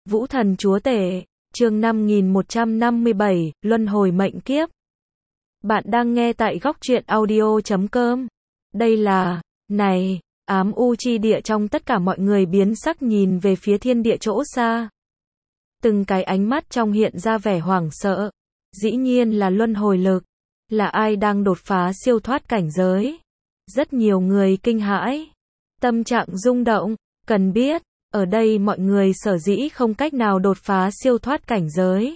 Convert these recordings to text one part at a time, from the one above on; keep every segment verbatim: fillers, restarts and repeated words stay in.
Vũ Thần Chúa Tể, chương năm nghìn một trăm năm mươi bảy, Luân Hồi Mệnh Kiếp. Bạn đang nghe tại góc truyện audio chấm com. Đây là, này, ám u chi địa trong tất cả mọi người biến sắc nhìn về phía thiên địa chỗ xa. Từng cái ánh mắt trong hiện ra vẻ hoảng sợ. Dĩ nhiên là luân hồi lực. Là ai đang đột phá siêu thoát cảnh giới? Rất nhiều người kinh hãi. Tâm trạng rung động, cần biết. Ở đây mọi người sở dĩ không cách nào đột phá siêu thoát cảnh giới.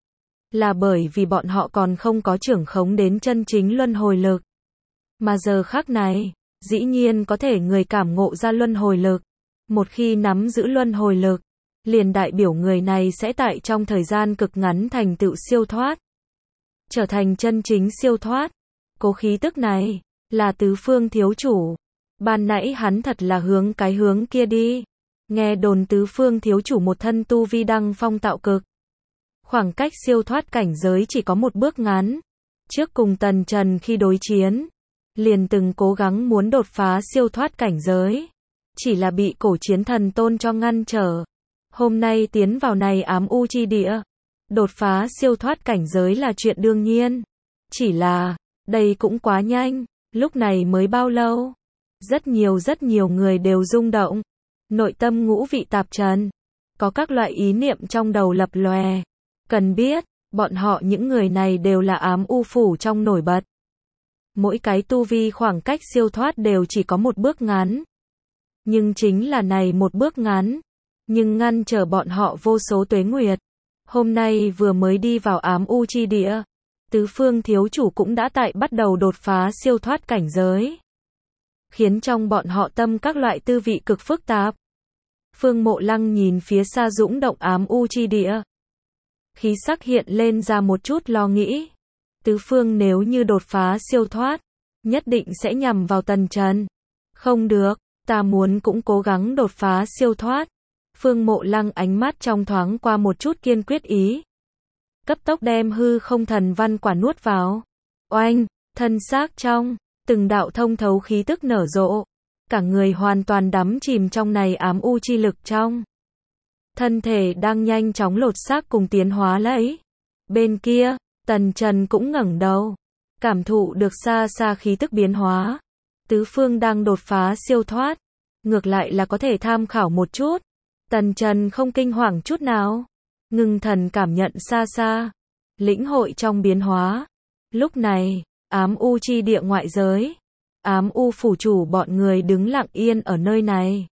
Là bởi vì bọn họ còn không có trưởng khống đến chân chính luân hồi lực. Mà giờ khắc này, dĩ nhiên có thể người cảm ngộ ra luân hồi lực. Một khi nắm giữ luân hồi lực, liền đại biểu người này sẽ tại trong thời gian cực ngắn thành tựu siêu thoát. Trở thành chân chính siêu thoát. Cố khí tức này, là tứ phương thiếu chủ. Ban nãy hắn thật là hướng cái hướng kia đi. Nghe đồn tứ phương thiếu chủ một thân tu vi đăng phong tạo cực. Khoảng cách siêu thoát cảnh giới chỉ có một bước ngắn. Trước cùng Tần Trần khi đối chiến, liền từng cố gắng muốn đột phá siêu thoát cảnh giới. Chỉ là bị cổ chiến thần tôn cho ngăn trở. Hôm nay tiến vào này ám u chi địa. Đột phá siêu thoát cảnh giới là chuyện đương nhiên. Chỉ là, đây cũng quá nhanh, lúc này mới bao lâu. Rất nhiều rất nhiều người đều rung động. Nội tâm ngũ vị tạp trần. Có các loại ý niệm trong đầu lập lòe. Cần biết, bọn họ những người này đều là ám u phủ trong nổi bật. Mỗi cái tu vi khoảng cách siêu thoát đều chỉ có một bước ngắn. Nhưng chính là này một bước ngắn. Nhưng ngăn trở bọn họ vô số tuế nguyệt. Hôm nay vừa mới đi vào ám u chi địa. Tứ phương thiếu chủ cũng đã tại bắt đầu đột phá siêu thoát cảnh giới. Khiến trong bọn họ tâm các loại tư vị cực phức tạp. Phương Mộ Lăng nhìn phía xa dũng động ám u chi địa. Khí sắc hiện lên ra một chút lo nghĩ. Tứ phương nếu như đột phá siêu thoát, nhất định sẽ nhằm vào Tần Trần. Không được, ta muốn cũng cố gắng đột phá siêu thoát. Phương Mộ Lăng ánh mắt trong thoáng qua một chút kiên quyết ý. Cấp tốc đem hư không thần văn quả nuốt vào. Oanh, thân xác trong, từng đạo thông thấu khí tức nở rộ. Cả người hoàn toàn đắm chìm trong này ám u chi lực trong. Thân thể đang nhanh chóng lột xác cùng tiến hóa lấy. Bên kia, Tần Trần cũng ngẩng đầu. Cảm thụ được xa xa khí tức biến hóa. Tứ phương đang đột phá siêu thoát. Ngược lại là có thể tham khảo một chút. Tần Trần không kinh hoàng chút nào. Ngưng thần cảm nhận xa xa. Lĩnh hội trong biến hóa. Lúc này, ám u chi địa ngoại giới. Ám u phủ chủ bọn người đứng lặng yên ở nơi này.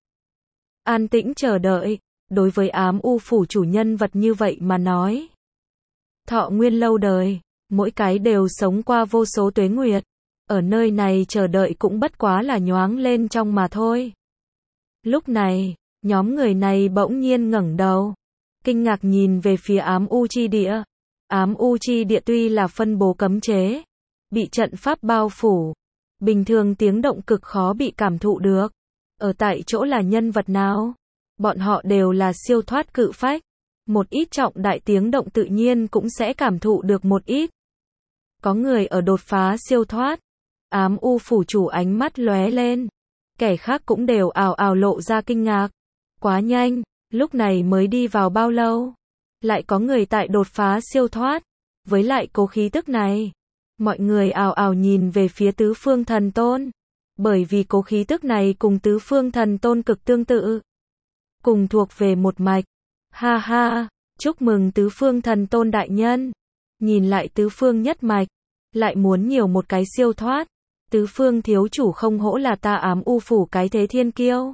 An tĩnh chờ đợi. Đối với ám u phủ chủ nhân vật như vậy mà nói. Thọ nguyên lâu đời. Mỗi cái đều sống qua vô số tuế nguyệt. Ở nơi này chờ đợi cũng bất quá là nhoáng lên trong mà thôi. Lúc này, nhóm người này bỗng nhiên ngẩng đầu. Kinh ngạc nhìn về phía ám u chi địa. Ám u chi địa tuy là phân bố cấm chế. Bị trận pháp bao phủ. Bình thường tiếng động cực khó bị cảm thụ được. Ở tại chỗ là nhân vật nào? Bọn họ đều là siêu thoát cự phách. Một ít trọng đại tiếng động tự nhiên cũng sẽ cảm thụ được một ít. Có người ở đột phá siêu thoát. Ám u phủ chủ ánh mắt lóe lên. Kẻ khác cũng đều ào ào lộ ra kinh ngạc. Quá nhanh, lúc này mới đi vào bao lâu? Lại có người tại đột phá siêu thoát. Với lại cố khí tức này. Mọi người ào ào nhìn về phía tứ phương thần tôn. Bởi vì cố khí tức này cùng tứ phương thần tôn cực tương tự. Cùng thuộc về một mạch. Ha ha, chúc mừng tứ phương thần tôn đại nhân. Nhìn lại tứ phương nhất mạch. Lại muốn nhiều một cái siêu thoát. Tứ phương thiếu chủ không hổ là ta ám u phủ cái thế thiên kiêu.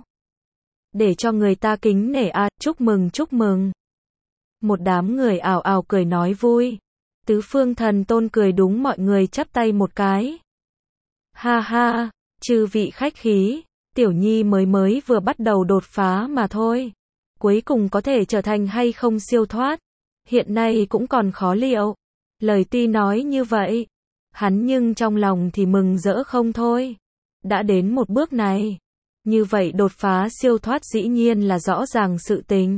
Để cho người ta kính nể a, à, chúc mừng chúc mừng. Một đám người ào ào cười nói vui. Tứ phương thần tôn cười đúng mọi người chắp tay một cái. Ha ha, chư vị khách khí, tiểu nhi mới mới vừa bắt đầu đột phá mà thôi. Cuối cùng có thể trở thành hay không siêu thoát. Hiện nay cũng còn khó liệu. Lời tuy nói như vậy. Hắn nhưng trong lòng thì mừng rỡ không thôi. Đã đến một bước này. Như vậy đột phá siêu thoát dĩ nhiên là rõ ràng sự tình.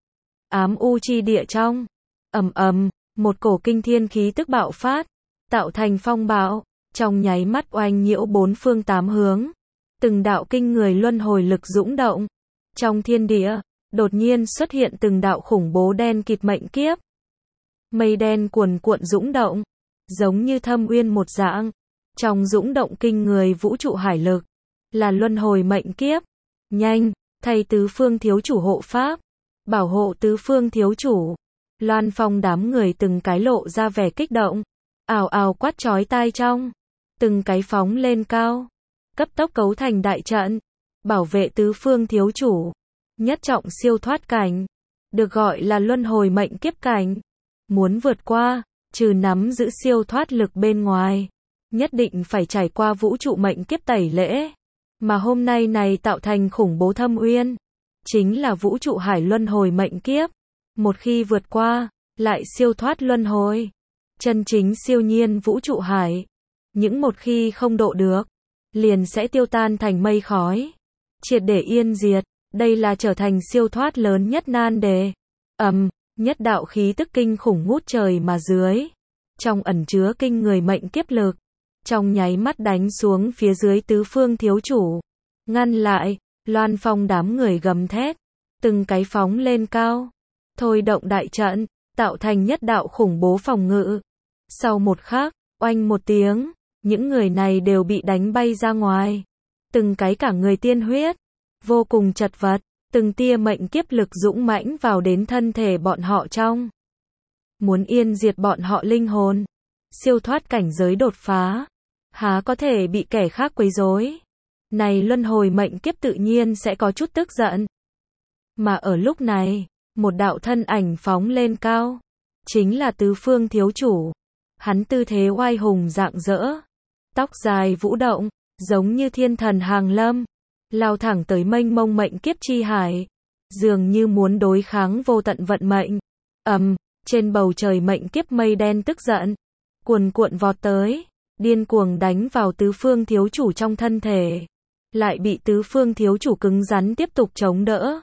Ám u chi địa trong. Ầm ầm. Một cổ kinh thiên khí tức bạo phát, tạo thành phong bạo, trong nháy mắt oanh nhiễu bốn phương tám hướng. Từng đạo kinh người luân hồi lực dũng động. Trong thiên địa, đột nhiên xuất hiện từng đạo khủng bố đen kịt mệnh kiếp. Mây đen cuồn cuộn dũng động, giống như thâm uyên một dạng. Trong dũng động kinh người vũ trụ hải lực, là luân hồi mệnh kiếp. Nhanh, thay tứ phương thiếu chủ hộ pháp, bảo hộ tứ phương thiếu chủ. Loan Phong đám người từng cái lộ ra vẻ kích động, ào ào quát chói tai trong, từng cái phóng lên cao, cấp tốc cấu thành đại trận, bảo vệ tứ phương thiếu chủ. Nhất trọng siêu thoát cảnh, được gọi là luân hồi mệnh kiếp cảnh. Muốn vượt qua, trừ nắm giữ siêu thoát lực bên ngoài, nhất định phải trải qua vũ trụ mệnh kiếp tẩy lễ, mà hôm nay này tạo thành khủng bố thâm uyên, chính là vũ trụ hải luân hồi mệnh kiếp. Một khi vượt qua, lại siêu thoát luân hồi, chân chính siêu nhiên vũ trụ hải. Những một khi không độ được, liền sẽ tiêu tan thành mây khói, triệt để yên diệt. Đây là trở thành siêu thoát lớn nhất nan đề. Ầm, nhất đạo khí tức kinh khủng ngút trời mà dưới, trong ẩn chứa kinh người mệnh kiếp lực, trong nháy mắt đánh xuống phía dưới tứ phương thiếu chủ. Ngăn lại, Loan Phong đám người gầm thét, từng cái phóng lên cao, thôi động đại trận, tạo thành nhất đạo khủng bố phòng ngự. Sau một khắc, oanh một tiếng, những người này đều bị đánh bay ra ngoài, từng cái cả người tiên huyết, vô cùng chật vật, từng tia mệnh kiếp lực dũng mãnh vào đến thân thể bọn họ trong. Muốn yên diệt bọn họ linh hồn, siêu thoát cảnh giới đột phá, há có thể bị kẻ khác quấy rối. Này luân hồi mệnh kiếp tự nhiên sẽ có chút tức giận. Mà ở lúc này, một đạo thân ảnh phóng lên cao, chính là tứ phương thiếu chủ. Hắn tư thế oai hùng rạng rỡ, tóc dài vũ động, giống như thiên thần hàng lâm, lao thẳng tới mênh mông mệnh kiếp chi hải, dường như muốn đối kháng vô tận vận mệnh. Ầm, trên bầu trời mệnh kiếp mây đen tức giận, cuồn cuộn vọt tới, điên cuồng đánh vào tứ phương thiếu chủ trong thân thể, lại bị tứ phương thiếu chủ cứng rắn tiếp tục chống đỡ.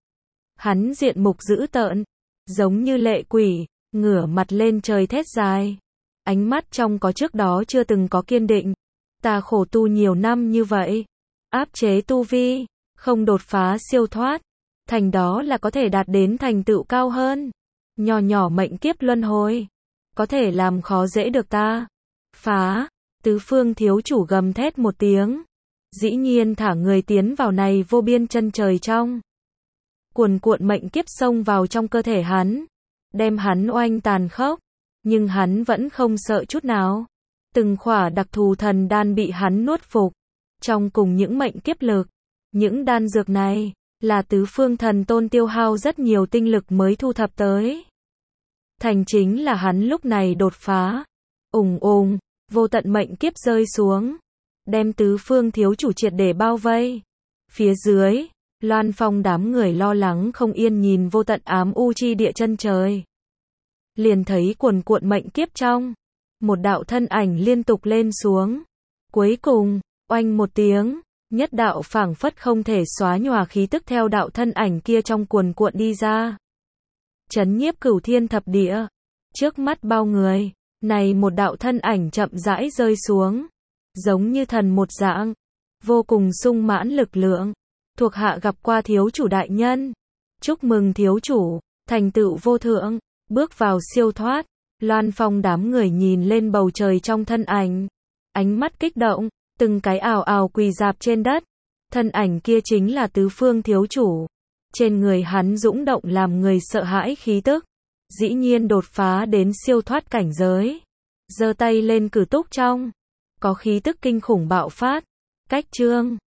Hắn diện mục dữ tợn, giống như lệ quỷ, ngửa mặt lên trời thét dài, ánh mắt trong có trước đó chưa từng có kiên định. Ta khổ tu nhiều năm như vậy, áp chế tu vi, không đột phá siêu thoát, thành đó là có thể đạt đến thành tựu cao hơn. Nhỏ nhỏ mệnh kiếp luân hồi, có thể làm khó dễ được ta. Phá, tứ phương thiếu chủ gầm thét một tiếng, dĩ nhiên thả người tiến vào này vô biên chân trời trong. Cuồn cuộn mệnh kiếp xông vào trong cơ thể hắn, đem hắn oanh tàn khốc, nhưng hắn vẫn không sợ chút nào. Từng khỏa đặc thù thần đan bị hắn nuốt phục, trong cùng những mệnh kiếp lực. Những đan dược này, là tứ phương thần tôn tiêu hao rất nhiều tinh lực mới thu thập tới. Thành chính là hắn lúc này đột phá. Ùng ùng, vô tận mệnh kiếp rơi xuống, đem tứ phương thiếu chủ triệt để bao vây. Phía dưới, Loan Phong đám người lo lắng không yên nhìn vô tận ám u chi địa chân trời. Liền thấy cuồn cuộn mệnh kiếp trong, một đạo thân ảnh liên tục lên xuống. Cuối cùng, oanh một tiếng, nhất đạo phảng phất không thể xóa nhòa khí tức theo đạo thân ảnh kia trong cuồn cuộn đi ra. Chấn nhiếp cửu thiên thập địa. Trước mắt bao người, này một đạo thân ảnh chậm rãi rơi xuống, giống như thần một dạng, vô cùng sung mãn lực lượng. Thuộc hạ gặp qua thiếu chủ đại nhân. Chúc mừng thiếu chủ, thành tựu vô thượng, bước vào siêu thoát. Loan Phong đám người nhìn lên bầu trời trong thân ảnh, ánh mắt kích động, từng cái ào ào quỳ rạp trên đất. Thân ảnh kia chính là tứ phương thiếu chủ. Trên người hắn dũng động làm người sợ hãi khí tức, dĩ nhiên đột phá đến siêu thoát cảnh giới. Giơ tay lên cử túc trong, có khí tức kinh khủng bạo phát. Cách chương